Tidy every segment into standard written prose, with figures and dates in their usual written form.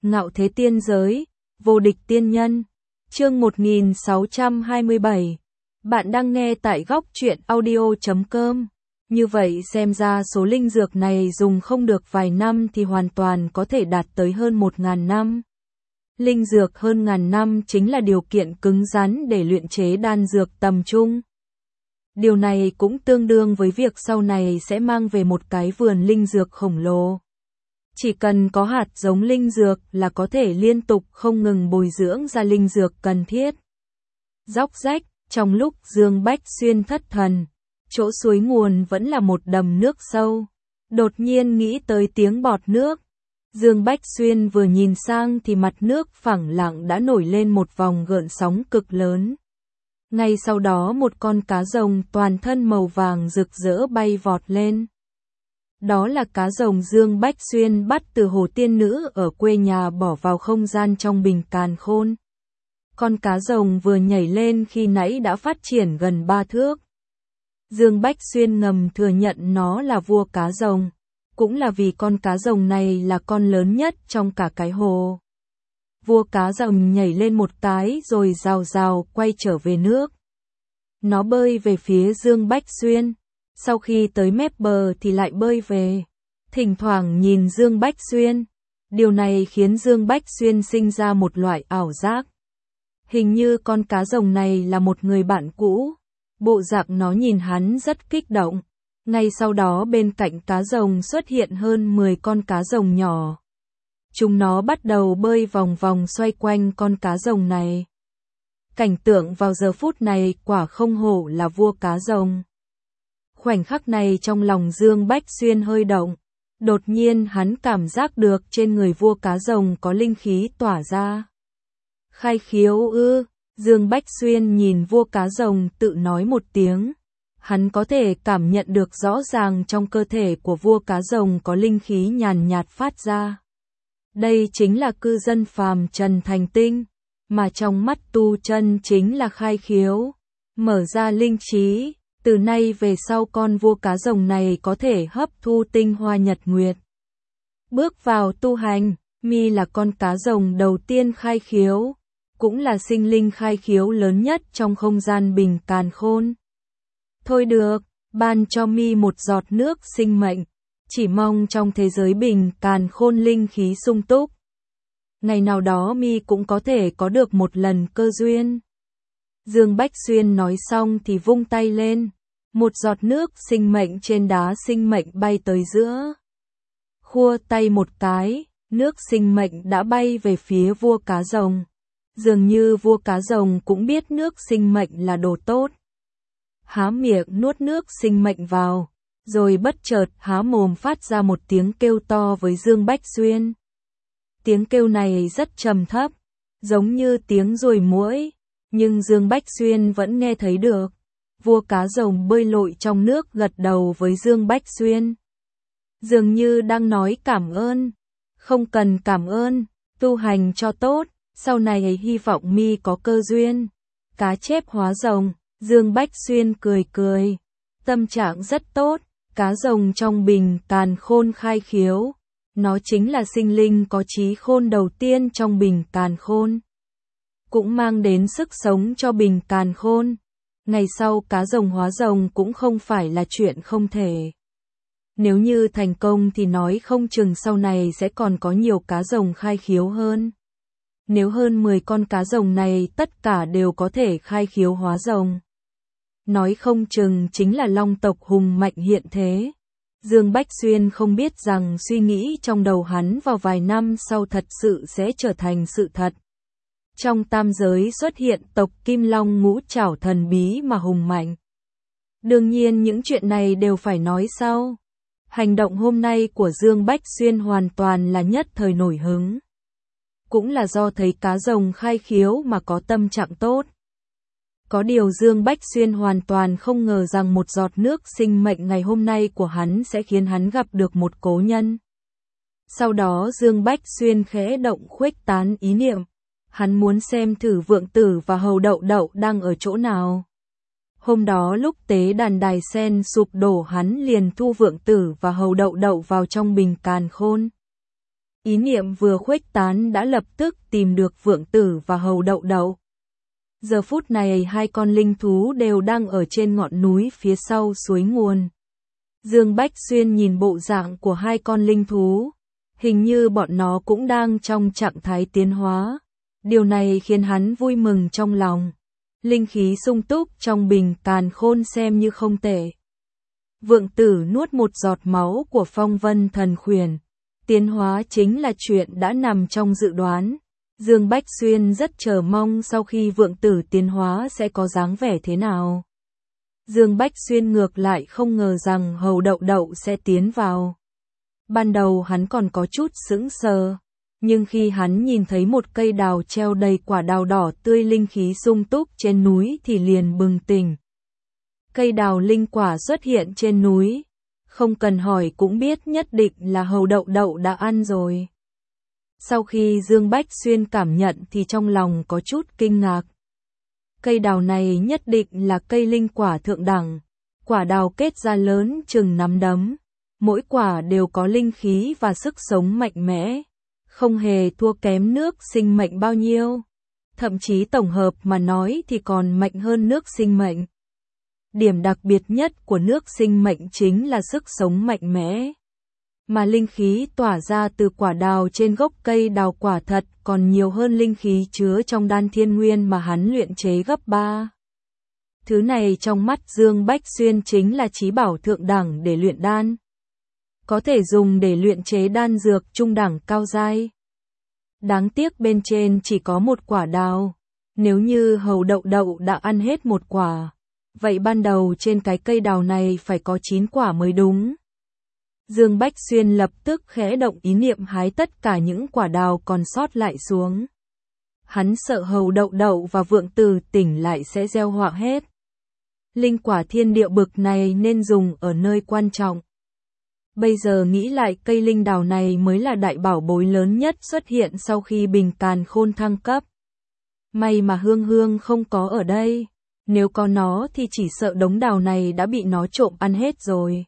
Ngạo thế tiên giới, vô địch tiên nhân. Chương 1627. Bạn đang nghe tại góc truyện audio.com. Như vậy xem ra số linh dược này dùng không được vài năm thì hoàn toàn có thể đạt tới hơn 1000 năm. Linh dược hơn ngàn năm chính là điều kiện cứng rắn để luyện chế đan dược tầm trung. Điều này cũng tương đương với việc sau này sẽ mang về một cái vườn linh dược khổng lồ. Chỉ cần có hạt giống linh dược là có thể liên tục không ngừng bồi dưỡng ra linh dược cần thiết. Róc rách, trong lúc Dương Bách Xuyên thất thần, chỗ suối nguồn vẫn là một đầm nước sâu. Đột nhiên nghĩ tới tiếng bọt nước. Dương Bách Xuyên vừa nhìn sang thì mặt nước phẳng lặng đã nổi lên một vòng gợn sóng cực lớn. Ngay sau đó một con cá rồng toàn thân màu vàng rực rỡ bay vọt lên. Đó là cá rồng Dương Bách Xuyên bắt từ hồ tiên nữ ở quê nhà bỏ vào không gian trong bình càn khôn. Con cá rồng vừa nhảy lên khi nãy đã phát triển gần 3 thước. Dương Bách Xuyên ngầm thừa nhận nó là vua cá rồng, cũng là vì con cá rồng này là con lớn nhất trong cả cái hồ. Vua cá rồng nhảy lên một cái rồi rào rào quay trở về nước. Nó bơi về phía Dương Bách Xuyên. Sau khi tới mép bờ thì lại bơi về, thỉnh thoảng nhìn Dương Bách Xuyên. Điều này khiến Dương Bách Xuyên sinh ra một loại ảo giác. Hình như con cá rồng này là một người bạn cũ. Bộ dạng nó nhìn hắn rất kích động. Ngay sau đó bên cạnh cá rồng xuất hiện hơn 10 con cá rồng nhỏ. Chúng nó bắt đầu bơi vòng vòng xoay quanh con cá rồng này. Cảnh tượng vào giờ phút này quả không hổ là vua cá rồng. Khoảnh khắc này trong lòng Dương Bách Xuyên hơi động. Đột nhiên hắn cảm giác được trên người vua cá rồng có linh khí tỏa ra. Khai khiếu ư? Dương Bách Xuyên nhìn vua cá rồng tự nói một tiếng. Hắn có thể cảm nhận được rõ ràng trong cơ thể của vua cá rồng có linh khí nhàn nhạt phát ra. Đây chính là cư dân phàm trần thành tinh, mà trong mắt tu chân chính là khai khiếu, mở ra linh trí. Từ nay về sau con vua cá rồng này có thể hấp thu tinh hoa nhật nguyệt. Bước vào tu hành, mi là con cá rồng đầu tiên khai khiếu, cũng là sinh linh khai khiếu lớn nhất trong không gian bình càn khôn. Thôi được, ban cho mi một giọt nước sinh mệnh, chỉ mong trong thế giới bình càn khôn linh khí sung túc. Ngày nào đó mi cũng có thể có được một lần cơ duyên. Dương Bách Xuyên nói xong thì vung tay lên. Một giọt nước sinh mệnh trên đá sinh mệnh bay tới giữa. Khua tay một cái, nước sinh mệnh đã bay về phía vua cá rồng. Dường như vua cá rồng cũng biết nước sinh mệnh là đồ tốt. Há miệng nuốt nước sinh mệnh vào, rồi bất chợt há mồm phát ra một tiếng kêu to với Dương Bách Xuyên. Tiếng kêu này rất trầm thấp, giống như tiếng ruồi muỗi, nhưng Dương Bách Xuyên vẫn nghe thấy được. Vua cá rồng bơi lội trong nước gật đầu với Dương Bách Xuyên. Dường như đang nói cảm ơn. Không cần cảm ơn, tu hành cho tốt, sau này hy vọng mi có cơ duyên. Cá chép hóa rồng, Dương Bách Xuyên cười cười. Tâm trạng rất tốt, cá rồng trong bình càn khôn khai khiếu. Nó chính là sinh linh có trí khôn đầu tiên trong bình càn khôn. Cũng mang đến sức sống cho bình càn khôn. Ngày sau cá rồng hóa rồng cũng không phải là chuyện không thể. Nếu như thành công thì nói không chừng sau này sẽ còn có nhiều cá rồng khai khiếu hơn. Nếu hơn 10 con cá rồng này tất cả đều có thể khai khiếu hóa rồng. Nói không chừng chính là long tộc hùng mạnh hiện thế. Dương Bách Xuyên không biết rằng suy nghĩ trong đầu hắn vào vài năm sau thật sự sẽ trở thành sự thật. Trong tam giới xuất hiện tộc Kim Long ngũ trảo thần bí mà hùng mạnh. Đương nhiên những chuyện này đều phải nói sau. Hành động hôm nay của Dương Bách Xuyên hoàn toàn là nhất thời nổi hứng. Cũng là do thấy cá rồng khai khiếu mà có tâm trạng tốt. Có điều Dương Bách Xuyên hoàn toàn không ngờ rằng một giọt nước sinh mệnh ngày hôm nay của hắn sẽ khiến hắn gặp được một cố nhân. Sau đó Dương Bách Xuyên khẽ động khuếch tán ý niệm. Hắn muốn xem thử Vượng Tử và Hầu Đậu Đậu đang ở chỗ nào. Hôm đó lúc tế đàn đài sen sụp đổ hắn liền thu Vượng Tử và Hầu Đậu Đậu vào trong bình càn khôn. Ý niệm vừa khuếch tán đã lập tức tìm được Vượng Tử và Hầu Đậu Đậu. Giờ phút này hai con linh thú đều đang ở trên ngọn núi phía sau suối nguồn. Dương Bách Xuyên nhìn bộ dạng của hai con linh thú, hình như bọn nó cũng đang trong trạng thái tiến hóa. Điều này khiến hắn vui mừng trong lòng. Linh khí sung túc trong bình càn khôn xem như không tệ. Vượng Tử nuốt một giọt máu của Phong Vân Thần Khuyển. Tiến hóa chính là chuyện đã nằm trong dự đoán. Dương Bách Xuyên rất chờ mong sau khi Vượng Tử tiến hóa sẽ có dáng vẻ thế nào. Dương Bách Xuyên ngược lại không ngờ rằng Hầu Đậu Đậu sẽ tiến vào. Ban đầu hắn còn có chút sững sờ, nhưng khi hắn nhìn thấy một cây đào treo đầy quả đào đỏ tươi linh khí sung túc trên núi thì liền bừng tỉnh. Cây đào linh quả xuất hiện trên núi, không cần hỏi cũng biết nhất định là Hầu Đậu Đậu đã ăn rồi. Sau khi Dương Bách Xuyên cảm nhận thì trong lòng có chút kinh ngạc. Cây đào này nhất định là cây linh quả thượng đẳng, quả đào kết ra lớn chừng nắm đấm, mỗi quả đều có linh khí và sức sống mạnh mẽ, không hề thua kém nước sinh mệnh bao nhiêu, thậm chí tổng hợp mà nói thì còn mạnh hơn nước sinh mệnh. Điểm đặc biệt nhất của nước sinh mệnh chính là sức sống mạnh mẽ, mà linh khí tỏa ra từ quả đào trên gốc cây đào quả thật còn nhiều hơn linh khí chứa trong đan thiên nguyên mà hắn luyện chế gấp 3. Thứ này trong mắt Dương Bách Xuyên chính là chí bảo thượng đẳng để luyện đan. Có thể dùng để luyện chế đan dược trung đẳng cao giai. Đáng tiếc bên trên chỉ có một quả đào. Nếu như Hầu Đậu Đậu đã ăn hết một quả, vậy ban đầu trên cái cây đào này phải có 9 quả mới đúng. Dương Bách Xuyên lập tức khẽ động ý niệm hái tất cả những quả đào còn sót lại xuống. Hắn sợ Hầu Đậu Đậu và Vượng Tử tỉnh lại sẽ gieo họa hết. Linh quả thiên địa bực này nên dùng ở nơi quan trọng. Bây giờ nghĩ lại cây linh đào này mới là đại bảo bối lớn nhất xuất hiện sau khi bình càn khôn thăng cấp. May mà Hương Hương không có ở đây. Nếu có nó thì chỉ sợ đống đào này đã bị nó trộm ăn hết rồi.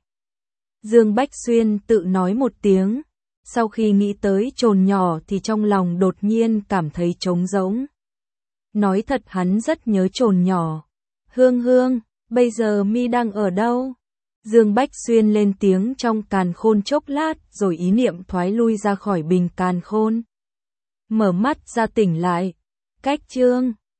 Dương Bách Xuyên tự nói một tiếng. Sau khi nghĩ tới chồn nhỏ thì trong lòng đột nhiên cảm thấy trống rỗng. Nói thật hắn rất nhớ chồn nhỏ. Hương Hương, bây giờ mi đang ở đâu? Dương Bách Xuyên lên tiếng trong càn khôn chốc lát rồi ý niệm thoái lui ra khỏi bình càn khôn. Mở mắt ra tỉnh lại. Cách chương